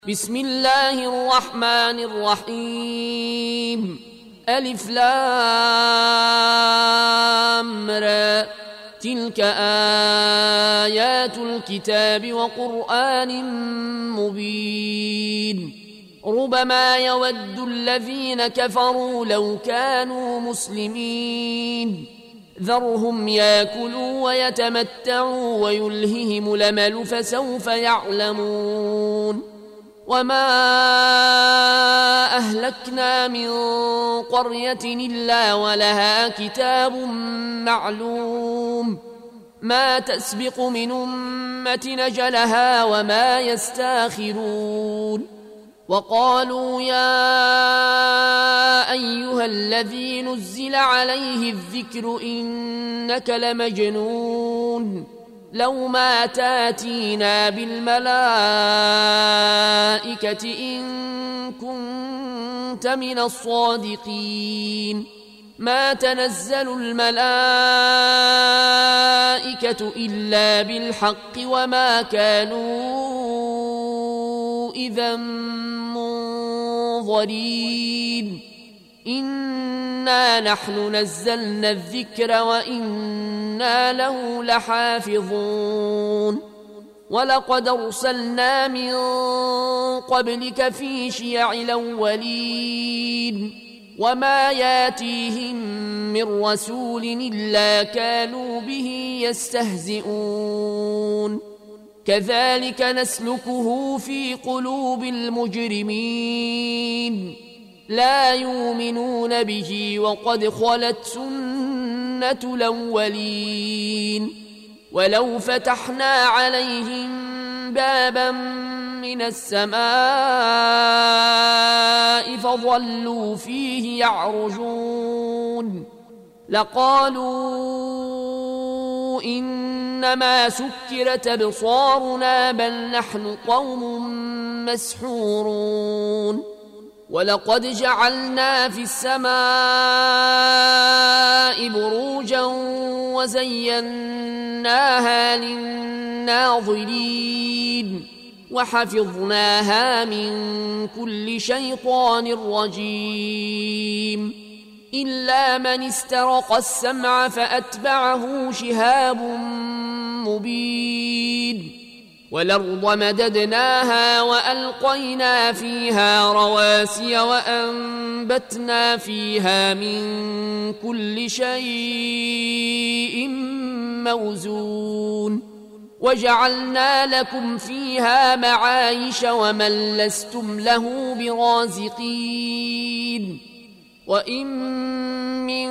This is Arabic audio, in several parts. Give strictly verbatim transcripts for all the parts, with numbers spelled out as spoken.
بسم الله الرحمن الرحيم ألف لام را تلك آيات الكتاب وقرآن مبين ربما يود الذين كفروا لو كانوا مسلمين ذرهم ياكلوا ويتمتعوا ويلههم الأمل فسوف يعلمون وما أهلكنا من قرية إلا ولها كتاب معلوم ما تسبق من أمة نجلها وما يستاخرون وقالوا يا أيها الذي نزل عليه الذكر إنك لمجنون لو ما تاتينا بالملائكة إن كنت من الصادقين ما تنزل الملائكة إلا بالحق وما كانوا إذا منظرين إنا نحن نزلنا الذكر وإنا له لحافظون ولقد أرسلنا من قبلك في شيع الأولين وما ياتيهم من رسول إلا كانوا به يستهزئون كذلك نسلكه في قلوب المجرمين لا يؤمنون به وقد خلت سنة الأولين ولو فتحنا عليهم بابا من السماء فظلوا فيه يعرجون لقالوا إنما سكرت أبصارنا بل نحن قوم مسحورون ولقد جعلنا في السماء بروجا وزيناها للناظرين وحفظناها من كل شيطان رجيم إلا من استرق السمع فأتبعه شهاب مبين والأرض مددناها وألقينا فيها رواسي وأنبتنا فيها من كل شيء موزون وجعلنا لكم فيها معايش ومن لستم له برازقين وإن من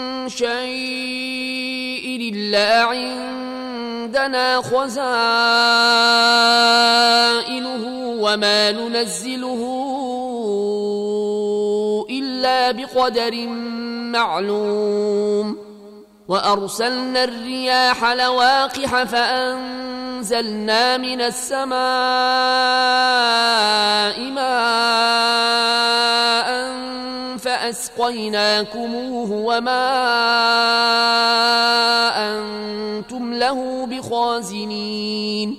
شيء إلا عندنا خزائنه وما ننزله إلا بقدر معلوم وأرسلنا الرياح لواقح فأنزلنا من السماء ماء فأسقيناكموه وما أنتم له بخازنين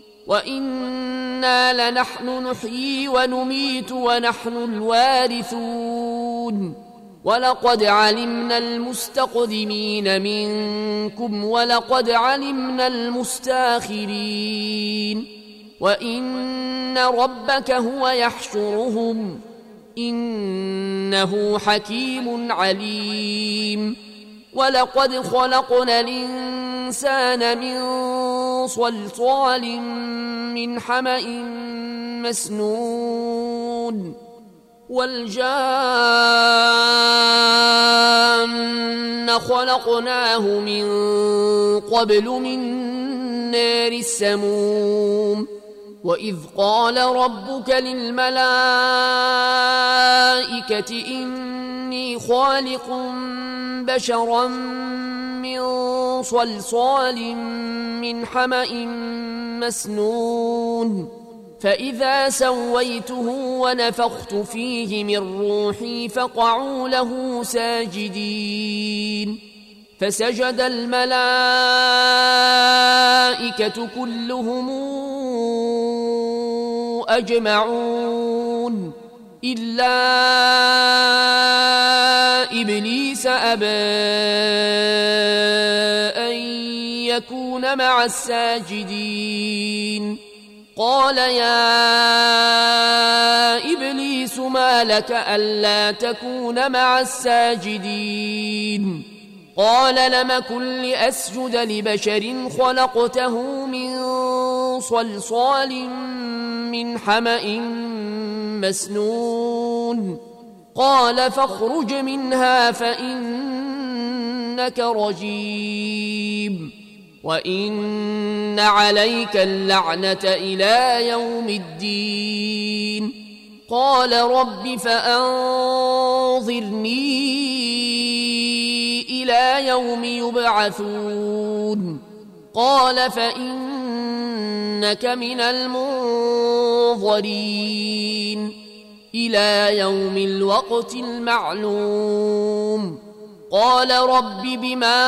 وإنا لنحن نحيي ونميت ونحن الوارثون ولقد علمنا المستقدمين منكم ولقد علمنا المستاخرين وإن ربك هو يحشرهم إنه حكيم عليم ولقد خلقنا الإنسان من صلصال من حمأ مسنون والجان خلقناه من قبل من نار السموم وإذ قال ربك للملائكة إني خالق بشرا من صلصال من حمأ مسنون فإذا سويته ونفخت فيه من روحي فقعوا له ساجدين فسجد الملائكة كلهم أجمعون إلا إبليس أبى أن يكون مع الساجدين قال يا إبليس ما لك ألا تكون مع الساجدين قال لم كن لأسجد لبشر خلقته من صلصال من حمأ مسنون قال فاخرج منها فإنك رجيم وإن عليك اللعنة إلى يوم الدين قال رب فأنظرني إلى يوم يبعثون قال فإنك من المنظرين إلى يوم الوقت المعلوم قال رب بما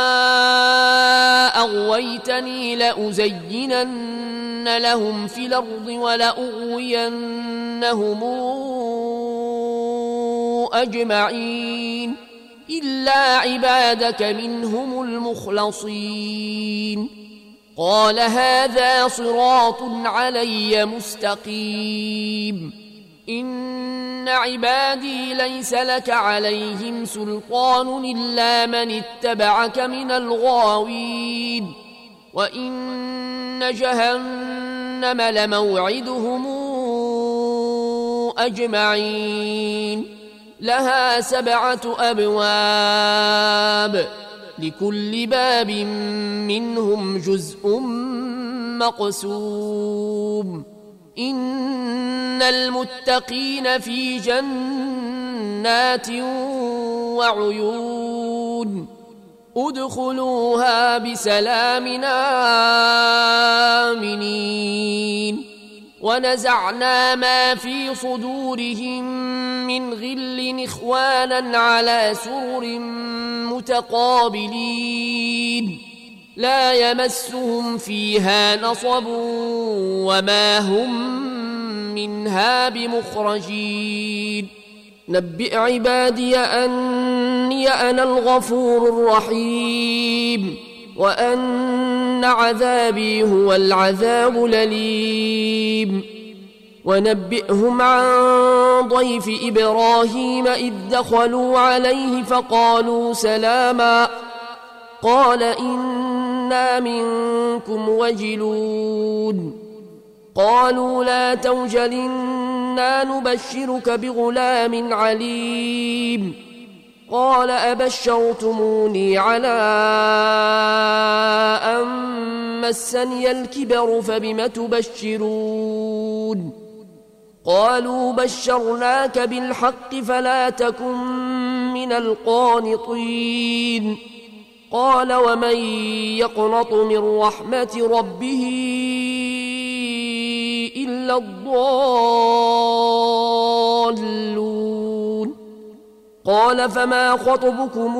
أغويتني لأزينن لهم في الأرض ولأغوينهم أجمعين إلا عبادك منهم المخلصين قال هذا صراط علي مستقيم إن عبادي ليس لك عليهم سلطان إلا من اتبعك من الغاوين وإن جهنم لموعدهم أجمعين لها سبعة أبواب لكل باب منهم جزء مقسوم إن المتقين في جنات وعيون ادخلوها بسلام آمنين ونزعنا ما في صدورهم من غل إخوانا على سرر متقابلين لا يمسهم فيها نصب وما هم منها بمخرجين نبئ عبادي أني أنا الغفور الرحيم وأن عذابي هو العذاب الأليم ونبئهم عن ضيف إبراهيم إذ دخلوا عليه فقالوا سلاما قال إنا منكم وجلون قالوا لا توجل إنا نبشرك بغلام عليم قال أبشرتموني على أن مسني الكبر فبم تبشرون قالوا بشرناك بالحق فلا تكن من القانطين قال ومن يقنط من رحمة ربه إلا الضالون قال فما خطبكم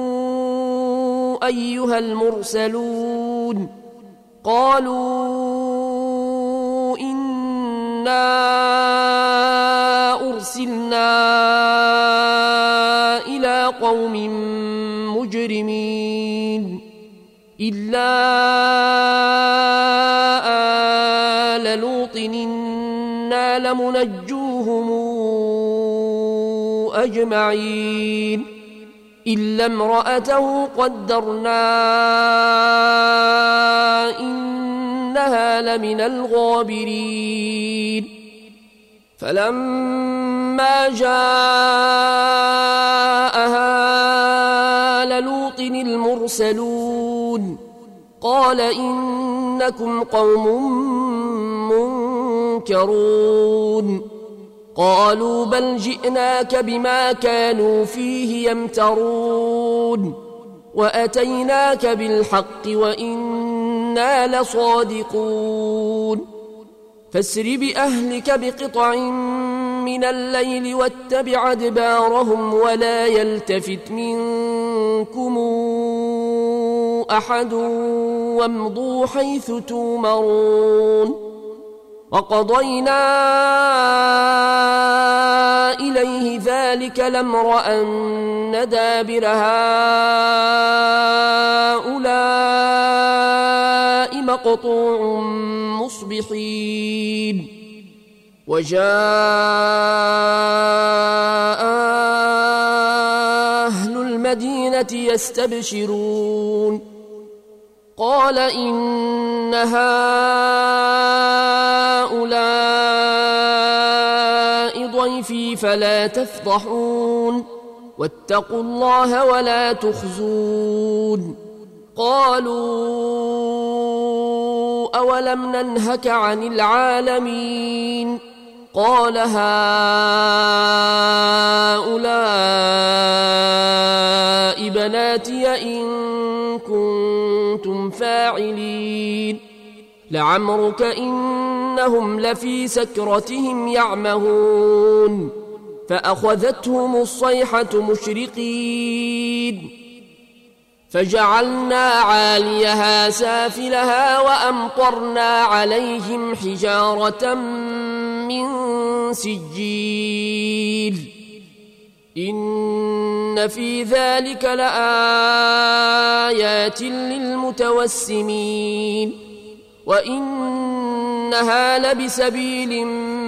أيها المرسلون قالوا إنا أرسلنا إلى قوم مجرمين إلا آل لوط إنا لمنجوهم أجمعين إلا امرأته قدرنا إنها لمن الغابرين فلما جاءها لوط المرسلون قال إنكم قوم منكرون قالوا بل جئناك بما كانوا فيه يمترون وأتيناك بالحق وإنا لصادقون فاسر بأهلك بقطع من الليل واتبع أدبارهم ولا يلتفت منكم أحد وامضوا حيث تومرون وقضينا إليه ذلك الأمر أن دابر هؤلاء مقطوع مصبحين وجاء أهل المدينة يستبشرون قال إن هؤلاء ضيفي فلا تفضحون واتقوا الله ولا تخزون قالوا أولم ننهك عن العالمين قال هؤلاء بناتي إن كنتم فاعلين لعمرك إنهم لفي سكرتهم يعمهون فأخذتهم الصيحة مشرقين فجعلنا عاليها سافلها وأمطرنا عليهم حجارة من سجيل إن في ذلك لآيات للمتوسمين وإنها لبسبيل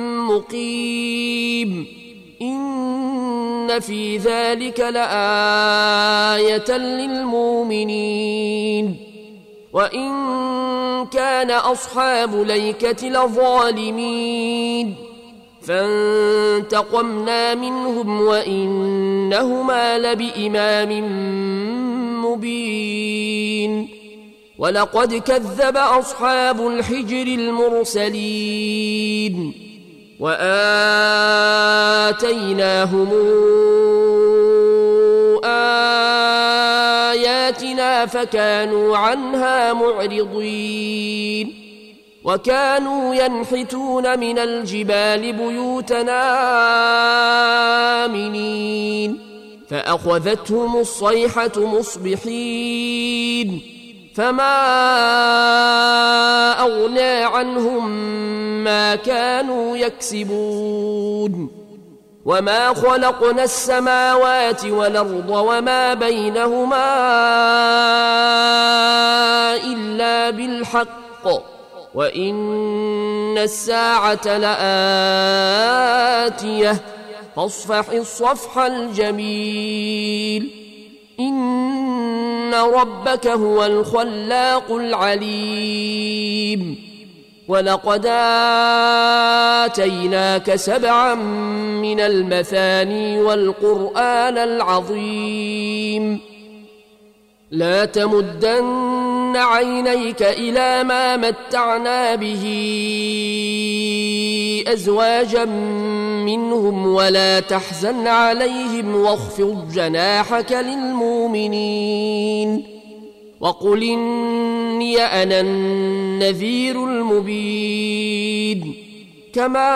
مقيم إن في ذلك لآية للمؤمنين وإن كان أصحاب ليكة لظالمين فانتقمنا منهم وإنهما لبإمام مبين ولقد كذب أصحاب الحجر المرسلين وآتيناهم آياتنا فكانوا عنها معرضين وكانوا ينحتون من الجبال بيوتنا آمنين فأخذتهم الصيحة مصبحين فما أغنى عنهم ما كانوا يكسبون وما خلقنا السماوات والأرض وما بينهما إلا بالحق وإن الساعة لآتية فاصفح الصفح الجميل إن ربك هو الخلاق العليم ولقد آتيناك سبعا من المثاني والقرآن العظيم لا تمدن عينيك إلى ما متعنا به أزواجا منهم ولا تحزن عليهم واخفض جناحك للمؤمنين وقل إني أنا النذير المبين كما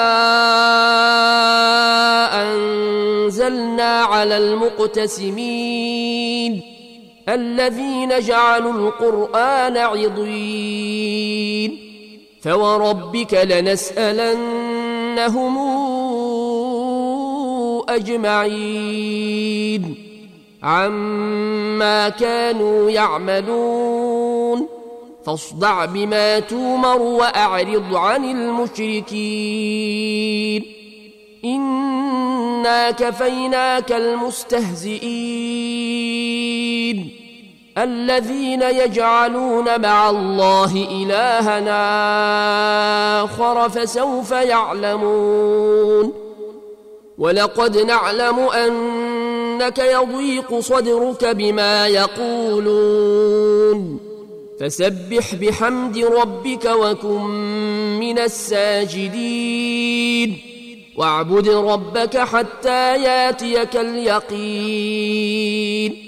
أنزلنا على المقتسمين الذين جعلوا القرآن عضين فوربك لنسألنهم أجمعين عما كانوا يعملون فاصدع بما تومر وأعرض عن المشركين إنا كفيناك المستهزئين الذين يجعلون مع الله إلهنا آخر فسوف يعلمون ولقد نعلم أنك يضيق صدرك بما يقولون فسبح بحمد ربك وكن من الساجدين واعبد ربك حتى ياتيك اليقين